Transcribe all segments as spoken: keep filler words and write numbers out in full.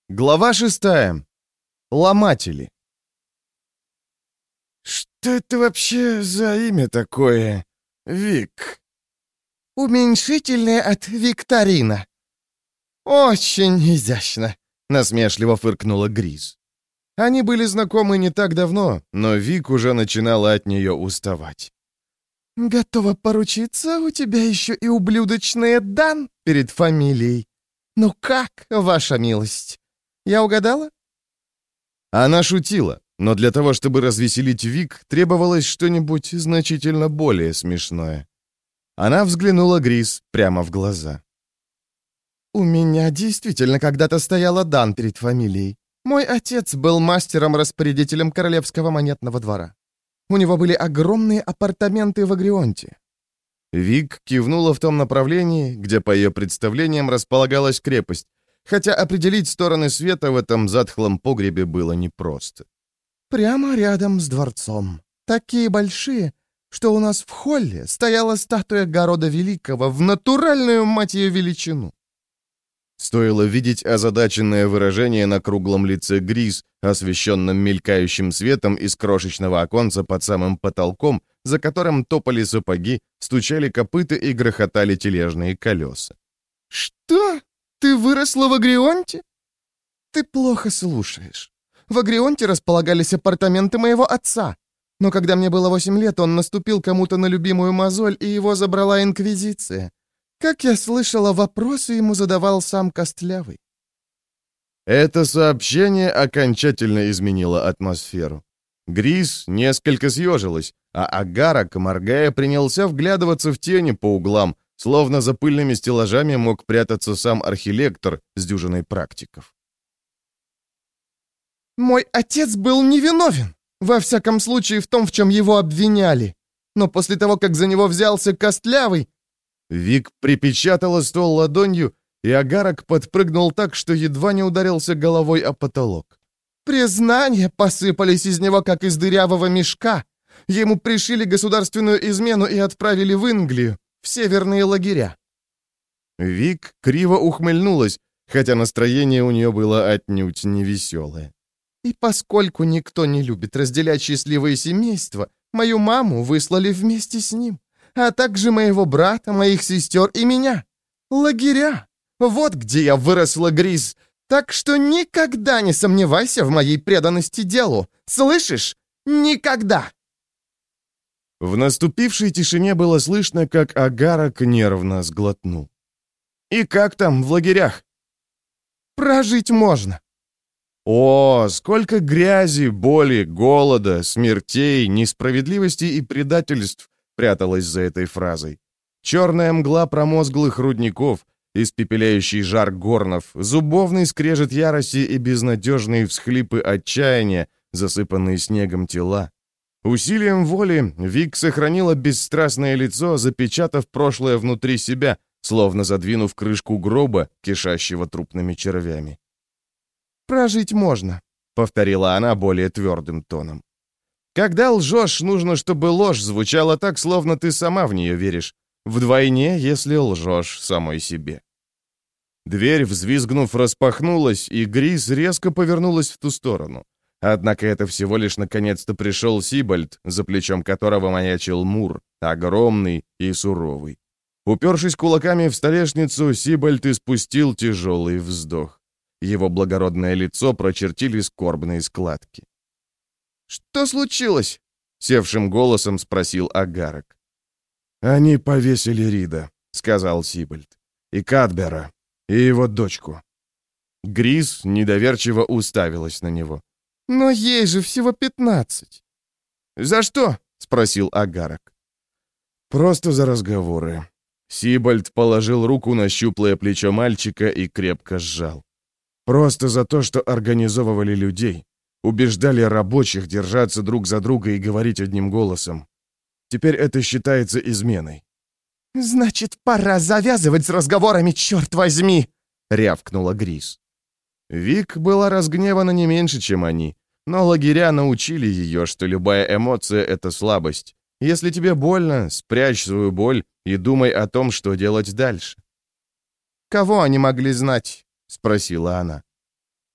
Глава шестая. Ломатели. «Что это вообще за имя такое, Вик?» «Уменьшительное от Викторина». «Очень изящно», — насмешливо фыркнула Гриз. Они были знакомы не так давно, но Вик уже начинала от нее уставать. «Готова поручиться, у тебя еще и ублюдочная Дан перед фамилией. Ну как, ваша милость? Я угадала?» Она шутила, но для того, чтобы развеселить Вик, требовалось что-нибудь значительно более смешное. Она взглянула Гриз прямо в глаза. «У меня действительно когда-то стояла Дан перед фамилией. Мой отец был мастером-распорядителем Королевского монетного двора. У него были огромные апартаменты в Агрионте». Вик кивнула в том направлении, где, по ее представлениям, располагалась крепость, хотя определить стороны света в этом затхлом погребе было непросто. «Прямо рядом с дворцом. Такие большие, что у нас в холле стояла статуя Города Великого в натуральную, мать ее, величину». Стоило видеть озадаченное выражение на круглом лице Гриз, освещенном мелькающим светом из крошечного оконца под самым потолком, за которым топали сапоги, стучали копыта и грохотали тележные колеса. «Что? Ты выросла в Агрионте?» «Ты плохо слушаешь. В Агрионте располагались апартаменты моего отца. Но когда мне было восемь лет, он наступил кому-то на любимую мозоль, и его забрала Инквизиция. Как я слышала, вопросы ему задавал сам Костлявый». Это сообщение окончательно изменило атмосферу. Гриз несколько съежилась, а Агарок, моргая, принялся вглядываться в тени по углам, словно за пыльными стеллажами мог прятаться сам архилектор с дюжиной практиков. «Мой отец был невиновен, во всяком случае в том, в чем его обвиняли. Но после того, как за него взялся Костлявый...» Вик припечатала стол ладонью, и Агарок подпрыгнул так, что едва не ударился головой о потолок. «Признания посыпались из него, как из дырявого мешка. Ему пришили государственную измену и отправили в Инглию, в северные лагеря». Вик криво ухмыльнулась, хотя настроение у нее было отнюдь невеселое. «И поскольку никто не любит разделять счастливые семейства, мою маму выслали вместе с ним, а также моего брата, моих сестер и меня. Лагеря. Вот где я выросла, Гриз. Так что никогда не сомневайся в моей преданности делу. Слышишь? Никогда!» В наступившей тишине было слышно, как Агарок нервно сглотнул. «И как там в лагерях?» «Прожить можно». О, сколько грязи, боли, голода, смертей, несправедливости и предательств пряталась за этой фразой. Черная мгла промозглых рудников, испепеляющий жар горнов, зубовный скрежет ярости и безнадежные всхлипы отчаяния, засыпанные снегом тела. Усилием воли Вик сохранила бесстрастное лицо, запечатав прошлое внутри себя, словно задвинув крышку гроба, кишащего трупными червями. «Прожить можно», — повторила она более твердым тоном. «Когда лжешь, нужно, чтобы ложь звучала так, словно ты сама в нее веришь. Вдвойне, если лжешь самой себе». Дверь, взвизгнув, распахнулась, и Гриз резко повернулась в ту сторону. Однако это всего лишь наконец-то пришел Сибальд, за плечом которого маячил Мур, огромный и суровый. Упершись кулаками в столешницу, Сибальд испустил тяжелый вздох. Его благородное лицо прочертили скорбные складки. «Что случилось?» — севшим голосом спросил Агарок. «Они повесили Рида», — сказал Сибальд, — «и Кадбера, и его дочку». Гриз недоверчиво уставилась на него. «Но ей же всего пятнадцать». «За что?» — спросил Агарок. «Просто за разговоры». Сибальд положил руку на щуплое плечо мальчика и крепко сжал. «Просто за то, что организовывали людей, убеждали рабочих держаться друг за друга и говорить одним голосом. Теперь это считается изменой». «Значит, пора завязывать с разговорами, черт возьми!» — рявкнула Гриз. Вик была разгневана не меньше, чем они, но лагеря научили ее, что любая эмоция — это слабость. Если тебе больно, спрячь свою боль и думай о том, что делать дальше. «Кого они могли знать?» — спросила она.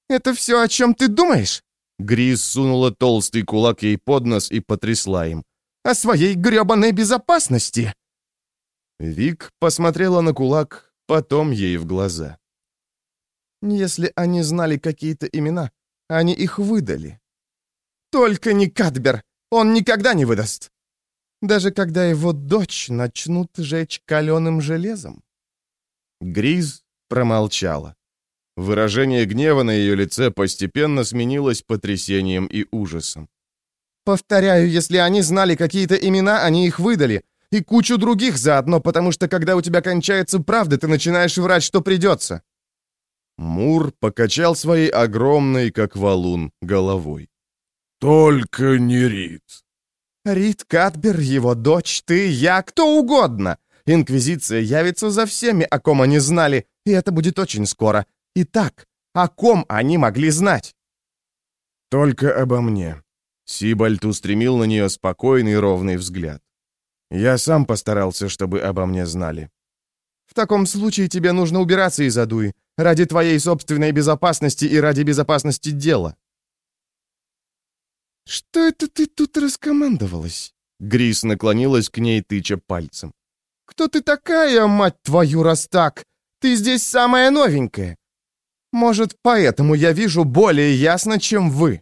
Это все, о чем ты думаешь?» Грис сунула толстый кулак ей под нос и потрясла им. «О своей гребаной безопасности!» Вик посмотрела на кулак, потом ей в глаза. «Если они знали какие-то имена, они их выдали». «Только не Кадбер! Он никогда не выдаст!» «Даже когда его дочь начнут жечь каленым железом». Гриз промолчала. Выражение гнева на ее лице постепенно сменилось потрясением и ужасом. «Повторяю, если они знали какие-то имена, они их выдали. И кучу других заодно, потому что, когда у тебя кончается правда, ты начинаешь врать, что придется». Мур покачал своей огромной, как валун, головой. «Только не Рид». «Рид Кадбер, его дочь, ты, я, кто угодно. Инквизиция явится за всеми, о ком они знали, и это будет очень скоро. Итак, о ком они могли знать?» «Только обо мне». Сибальд устремил на нее спокойный ровный взгляд. «Я сам постарался, чтобы обо мне знали». «В таком случае тебе нужно убираться из Адуи, ради твоей собственной безопасности и ради безопасности дела». «Что это ты тут раскомандовалась?» Грис наклонилась к ней, тыча пальцем. «Кто ты такая, мать твою, раз так? Ты здесь самая новенькая. Может, поэтому я вижу более ясно, чем вы».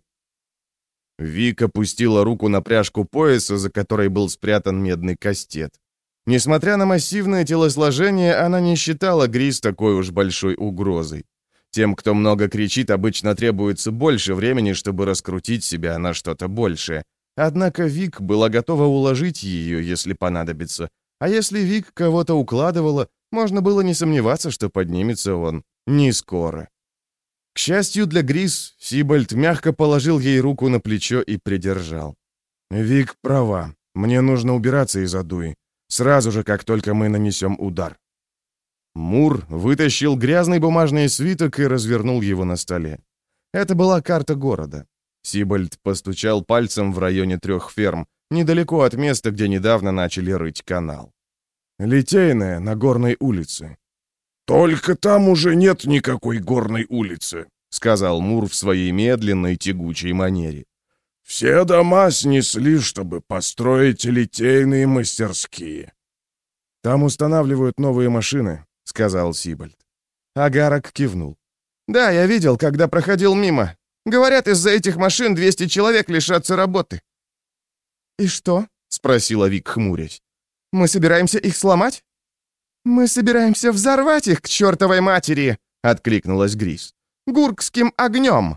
Вик опустила руку на пряжку пояса, за которой был спрятан медный кастет. Несмотря на массивное телосложение, она не считала Грис такой уж большой угрозой. Тем, кто много кричит, обычно требуется больше времени, чтобы раскрутить себя на что-то большее. Однако Вик была готова уложить ее, если понадобится. А если Вик кого-то укладывала, можно было не сомневаться, что поднимется он не скоро. К счастью для Грис, Сибальд мягко положил ей руку на плечо и придержал. «Вик права. Мне нужно убираться из Адуи. Сразу же, как только мы нанесем удар». Мур вытащил грязный бумажный свиток и развернул его на столе. Это была карта города. Сибальд постучал пальцем в районе трех ферм, недалеко от места, где недавно начали рыть канал. «Литейная, на Горной улице». «Только там уже нет никакой горной улицы», — сказал Мур в своей медленной тягучей манере. «Все дома снесли, чтобы построить литейные мастерские». «Там устанавливают новые машины», — сказал Сибальд. Агарок кивнул. «Да, я видел, когда проходил мимо. Говорят, из-за этих машин двести человек лишатся работы». «И что?» — спросила Вик, хмурясь. «Мы собираемся их сломать?» «Мы собираемся взорвать их к чертовой матери!» — откликнулась Грис. «Гуркским огнем!»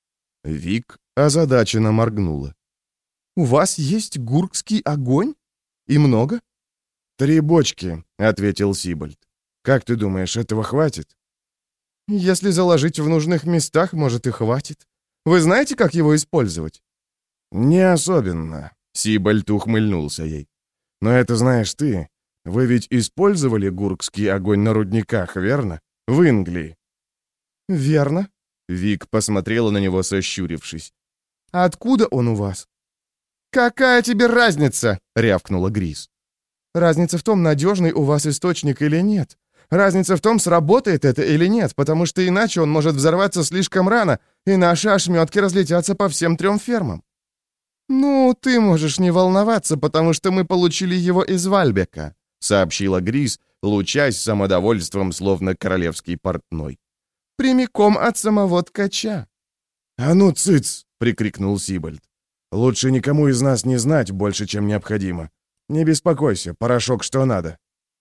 Вик озадаченно моргнула. «У вас есть гуркский огонь? И много?» «Три бочки», — ответил Сибальд. «Как ты думаешь, этого хватит?» «Если заложить в нужных местах, может, и хватит. Вы знаете, как его использовать?» «Не особенно», — Сибальд ухмыльнулся ей. «Но это знаешь ты. Вы ведь использовали гуркский огонь на рудниках, верно? В Инглии». «Верно», — Вик посмотрела на него, сощурившись. «А откуда он у вас?» «Какая тебе разница?» — рявкнула Грис. «Разница в том, надежный у вас источник или нет. Разница в том, сработает это или нет, потому что иначе он может взорваться слишком рано, и наши ошметки разлетятся по всем трем фермам». «Ну, ты можешь не волноваться, потому что мы получили его из Вальбека», — сообщила Грис, лучась самодовольством, словно королевский портной. «Прямиком от самого ткача». «А ну, цыц!» — прикрикнул Сибальд. «Лучше никому из нас не знать больше, чем необходимо. Не беспокойся, порошок что надо».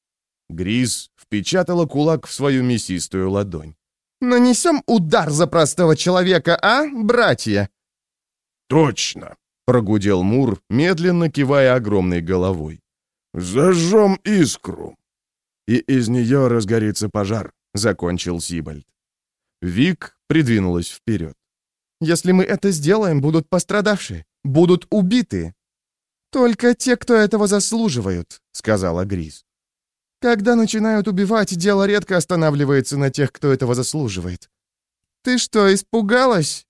Грис впечатала кулак в свою мясистую ладонь. «Нанесем удар за простого человека, а, братья?» «Точно!» — прогудел Мур, медленно кивая огромной головой. «Зажжем искру!» «И из нее разгорится пожар», — закончил Сибальд. Вик придвинулась вперед. «Если мы это сделаем, будут пострадавшие, будут убиты». «Только те, кто этого заслуживают», — сказала Грис. «Когда начинают убивать, дело редко останавливается на тех, кто этого заслуживает. Ты что, испугалась?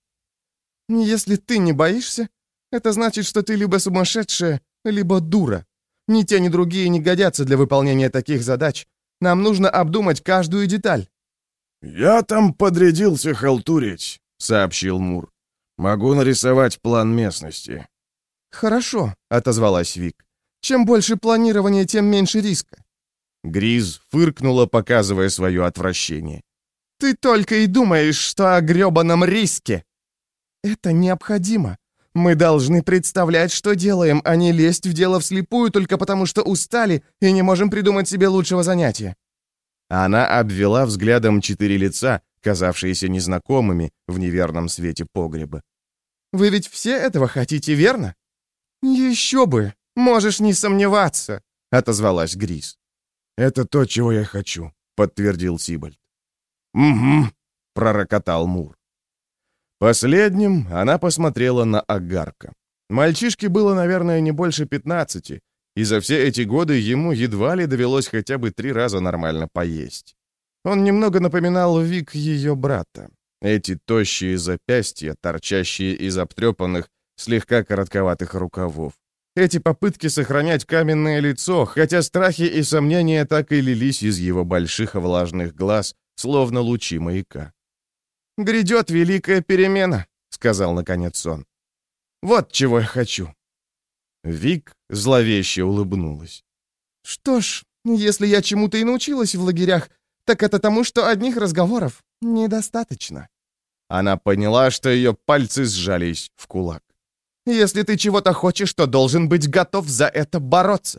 Если ты не боишься, это значит, что ты либо сумасшедшая, либо дура. Ни те, ни другие не годятся для выполнения таких задач. Нам нужно обдумать каждую деталь». «Я там подрядился халтурить», — сообщил Мур. «Могу нарисовать план местности». «Хорошо», — отозвалась Вик. «Чем больше планирования, тем меньше риска». Гриз фыркнула, показывая свое отвращение. «Ты только и думаешь, что о грёбаном риске!» «Это необходимо. Мы должны представлять, что делаем, а не лезть в дело вслепую только потому, что устали и не можем придумать себе лучшего занятия». Она обвела взглядом четыре лица, казавшиеся незнакомыми в неверном свете погреба. «Вы ведь все этого хотите, верно?» «Еще бы! Можешь не сомневаться!» — отозвалась Гриз. «Это то, чего я хочу», — подтвердил Сибальд. «Угу», — пророкотал Мур. Последним она посмотрела на Агарка. Мальчишке было, наверное, не больше пятнадцати, и за все эти годы ему едва ли довелось хотя бы три раза нормально поесть. Он немного напоминал Вик ее брата. Эти тощие запястья, торчащие из обтрепанных, слегка коротковатых рукавов. Эти попытки сохранять каменное лицо, хотя страхи и сомнения так и лились из его больших влажных глаз, словно лучи маяка. «Грядет великая перемена», — сказал наконец он. «Вот чего я хочу». Вик зловеще улыбнулась. «Что ж, если я чему-то и научилась в лагерях, так это тому, что одних разговоров недостаточно». Она поняла, что ее пальцы сжались в кулак. «Если ты чего-то хочешь, то должен быть готов за это бороться».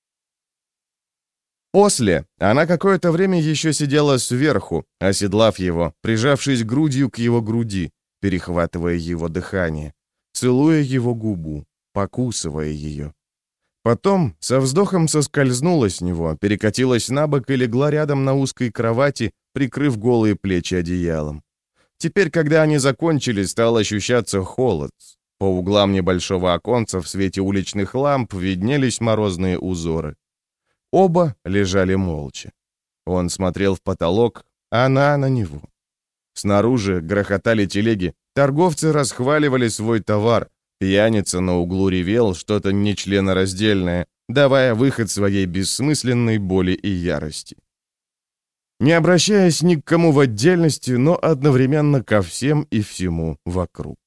После она какое-то время еще сидела сверху, оседлав его, прижавшись грудью к его груди, перехватывая его дыхание, целуя его губу, покусывая ее. Потом со вздохом соскользнула с него, перекатилась на бок и легла рядом на узкой кровати, прикрыв голые плечи одеялом. Теперь, когда они закончили, стал ощущаться холод. По углам небольшого оконца в свете уличных ламп виднелись морозные узоры. Оба лежали молча. Он смотрел в потолок, а она на него. Снаружи грохотали телеги, торговцы расхваливали свой товар, пьяница на углу ревел что-то нечленораздельное, давая выход своей бессмысленной боли и ярости. Не обращаясь ни к кому в отдельности, но одновременно ко всем и всему вокруг.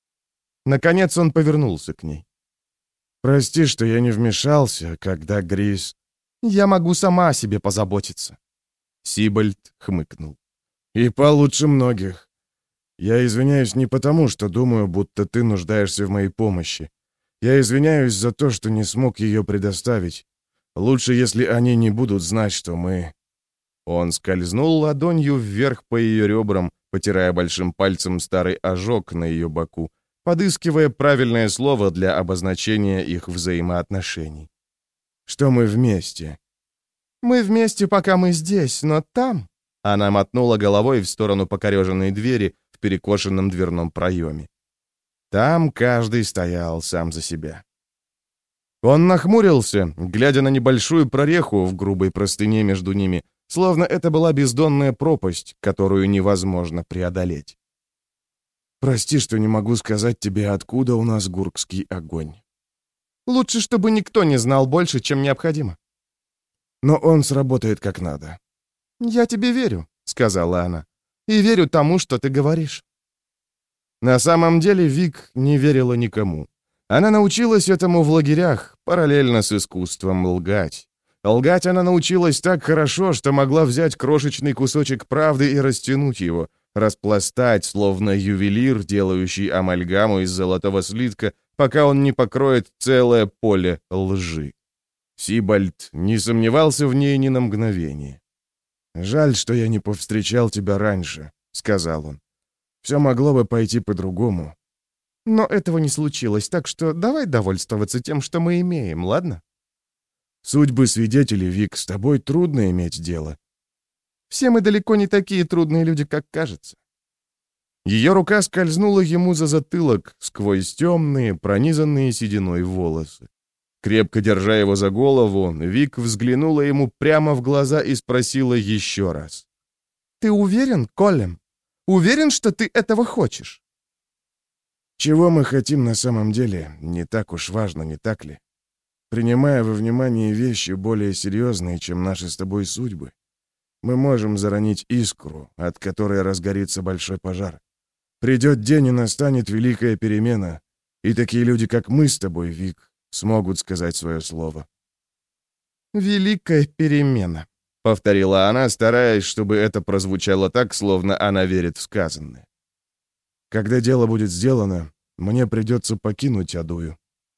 Наконец он повернулся к ней. «Прости, что я не вмешался, когда Гриз...» «Я могу сама о себе позаботиться». Сибальд хмыкнул. «И получше многих. Я извиняюсь не потому, что думаю, будто ты нуждаешься в моей помощи. Я извиняюсь за то, что не смог ее предоставить. Лучше, если они не будут знать, что мы...» Он скользнул ладонью вверх по ее ребрам, потирая большим пальцем старый ожог на ее боку, подыскивая правильное слово для обозначения их взаимоотношений. «Что мы вместе?» «Мы вместе, пока мы здесь, но там...» Она мотнула головой в сторону покореженной двери в перекошенном дверном проеме. Там каждый стоял сам за себя. Он нахмурился, глядя на небольшую прореху в грубой простыне между ними, словно это была бездонная пропасть, которую невозможно преодолеть. «Прости, что не могу сказать тебе, откуда у нас гуркский огонь». «Лучше, чтобы никто не знал больше, чем необходимо». «Но он сработает как надо». «Я тебе верю», — сказала она, — «и верю тому, что ты говоришь». На самом деле Вик не верила никому. Она научилась этому в лагерях, параллельно с искусством лгать. Лгать она научилась так хорошо, что могла взять крошечный кусочек правды и растянуть его, распластать, словно ювелир, делающий амальгаму из золотого слитка, пока он не покроет целое поле лжи. Сибальд не сомневался в ней ни на мгновение. «Жаль, что я не повстречал тебя раньше», — сказал он. «Все могло бы пойти по-другому». «Но этого не случилось, так что давай довольствоваться тем, что мы имеем, ладно?» «Судьбы свидетелей, Вик, с тобой трудно иметь дело». «Все мы далеко не такие трудные люди, как кажется». Ее рука скользнула ему за затылок сквозь темные, пронизанные сединой волосы. Крепко держа его за голову, Вик взглянула ему прямо в глаза и спросила еще раз. «Ты уверен, Коллем? Уверен, что ты этого хочешь?» «Чего мы хотим на самом деле, не так уж важно, не так ли? Принимая во внимание вещи более серьезные, чем наши с тобой судьбы, мы можем заронить искру, от которой разгорится большой пожар. Придет день, и настанет великая перемена, и такие люди, как мы с тобой, Вик, смогут сказать свое слово». «Великая перемена», — повторила она, стараясь, чтобы это прозвучало так, словно она верит в сказанное. «Когда дело будет сделано, мне придется покинуть Адую».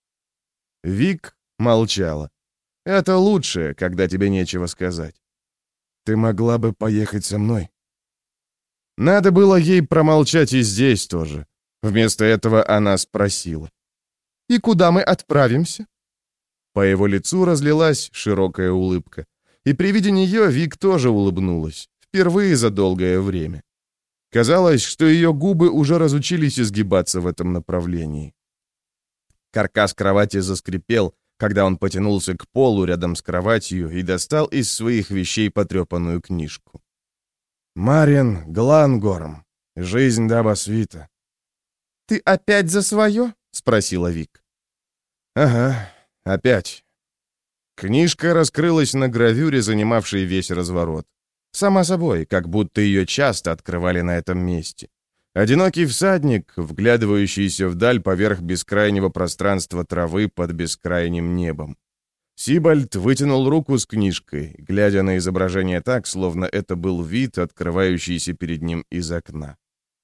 Вик молчала. Это лучше, когда тебе нечего сказать. «Ты могла бы поехать со мной?» Надо было ей промолчать и здесь тоже. Вместо этого она спросила. «И куда мы отправимся?» По его лицу разлилась широкая улыбка. И при виде нее Вик тоже улыбнулась. Впервые за долгое время. Казалось, что ее губы уже разучились изгибаться в этом направлении. Каркас кровати заскрипел, когда он потянулся к полу рядом с кроватью и достал из своих вещей потрепанную книжку. «Мариан Глангорм. Жизнь Дабасвита». «Ты опять за свое?» — спросила Вик. «Ага, опять». Книжка раскрылась на гравюре, занимавшей весь разворот. Само собой, как будто ее часто открывали на этом месте. Одинокий всадник, вглядывающийся вдаль поверх бескрайнего пространства травы под бескрайним небом. Сибальд вытянул руку с книжкой, глядя на изображение так, словно это был вид, открывающийся перед ним из окна.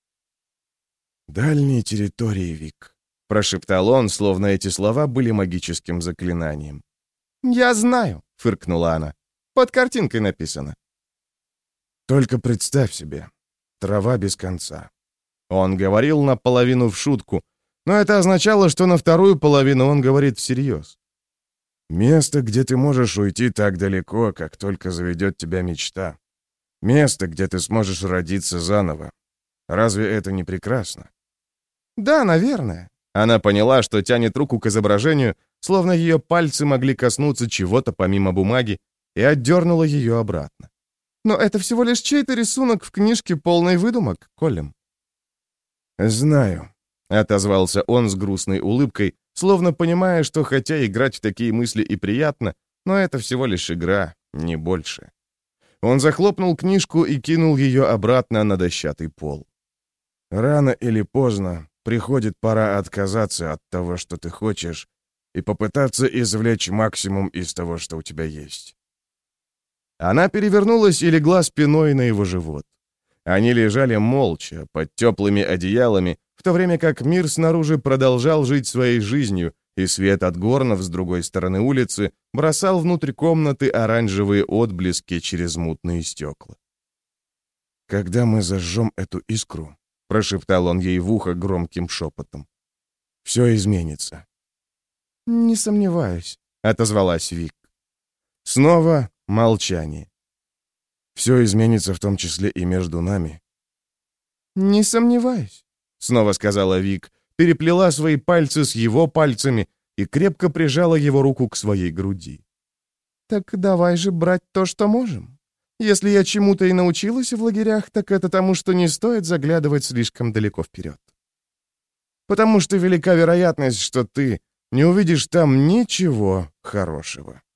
«Дальние территории, Вик», — прошептал он, словно эти слова были магическим заклинанием. «Я знаю», — фыркнула она. «Под картинкой написано». «Только представь себе, трава без конца». Он говорил наполовину в шутку, но это означало, что на вторую половину он говорит всерьез. «Место, где ты можешь уйти так далеко, как только заведет тебя мечта. Место, где ты сможешь родиться заново. Разве это не прекрасно?» «Да, наверное». Она поняла, что тянет руку к изображению, словно ее пальцы могли коснуться чего-то помимо бумаги, и отдернула ее обратно. «Но это всего лишь чей-то рисунок в книжке, полный выдумок, Колем». «Знаю», — отозвался он с грустной улыбкой, словно понимая, что хотя играть в такие мысли и приятно, но это всего лишь игра, не больше. Он захлопнул книжку и кинул ее обратно на дощатый пол. «Рано или поздно приходит пора отказаться от того, что ты хочешь, и попытаться извлечь максимум из того, что у тебя есть». Она перевернулась и легла спиной на его живот. Они лежали молча, под теплыми одеялами, в то время как мир снаружи продолжал жить своей жизнью, и свет от горнов с другой стороны улицы бросал внутрь комнаты оранжевые отблески через мутные стекла. «Когда мы зажжем эту искру», — прошептал он ей в ухо громким шепотом, — «все изменится». «Не сомневаюсь», — отозвалась Вик. Снова молчание. «Все изменится в том числе и между нами». «Не сомневаюсь», — снова сказала Вик, переплела свои пальцы с его пальцами и крепко прижала его руку к своей груди. «Так давай же брать то, что можем. Если я чему-то и научилась в лагерях, так это тому, что не стоит заглядывать слишком далеко вперед. Потому что велика вероятность, что ты не увидишь там ничего хорошего».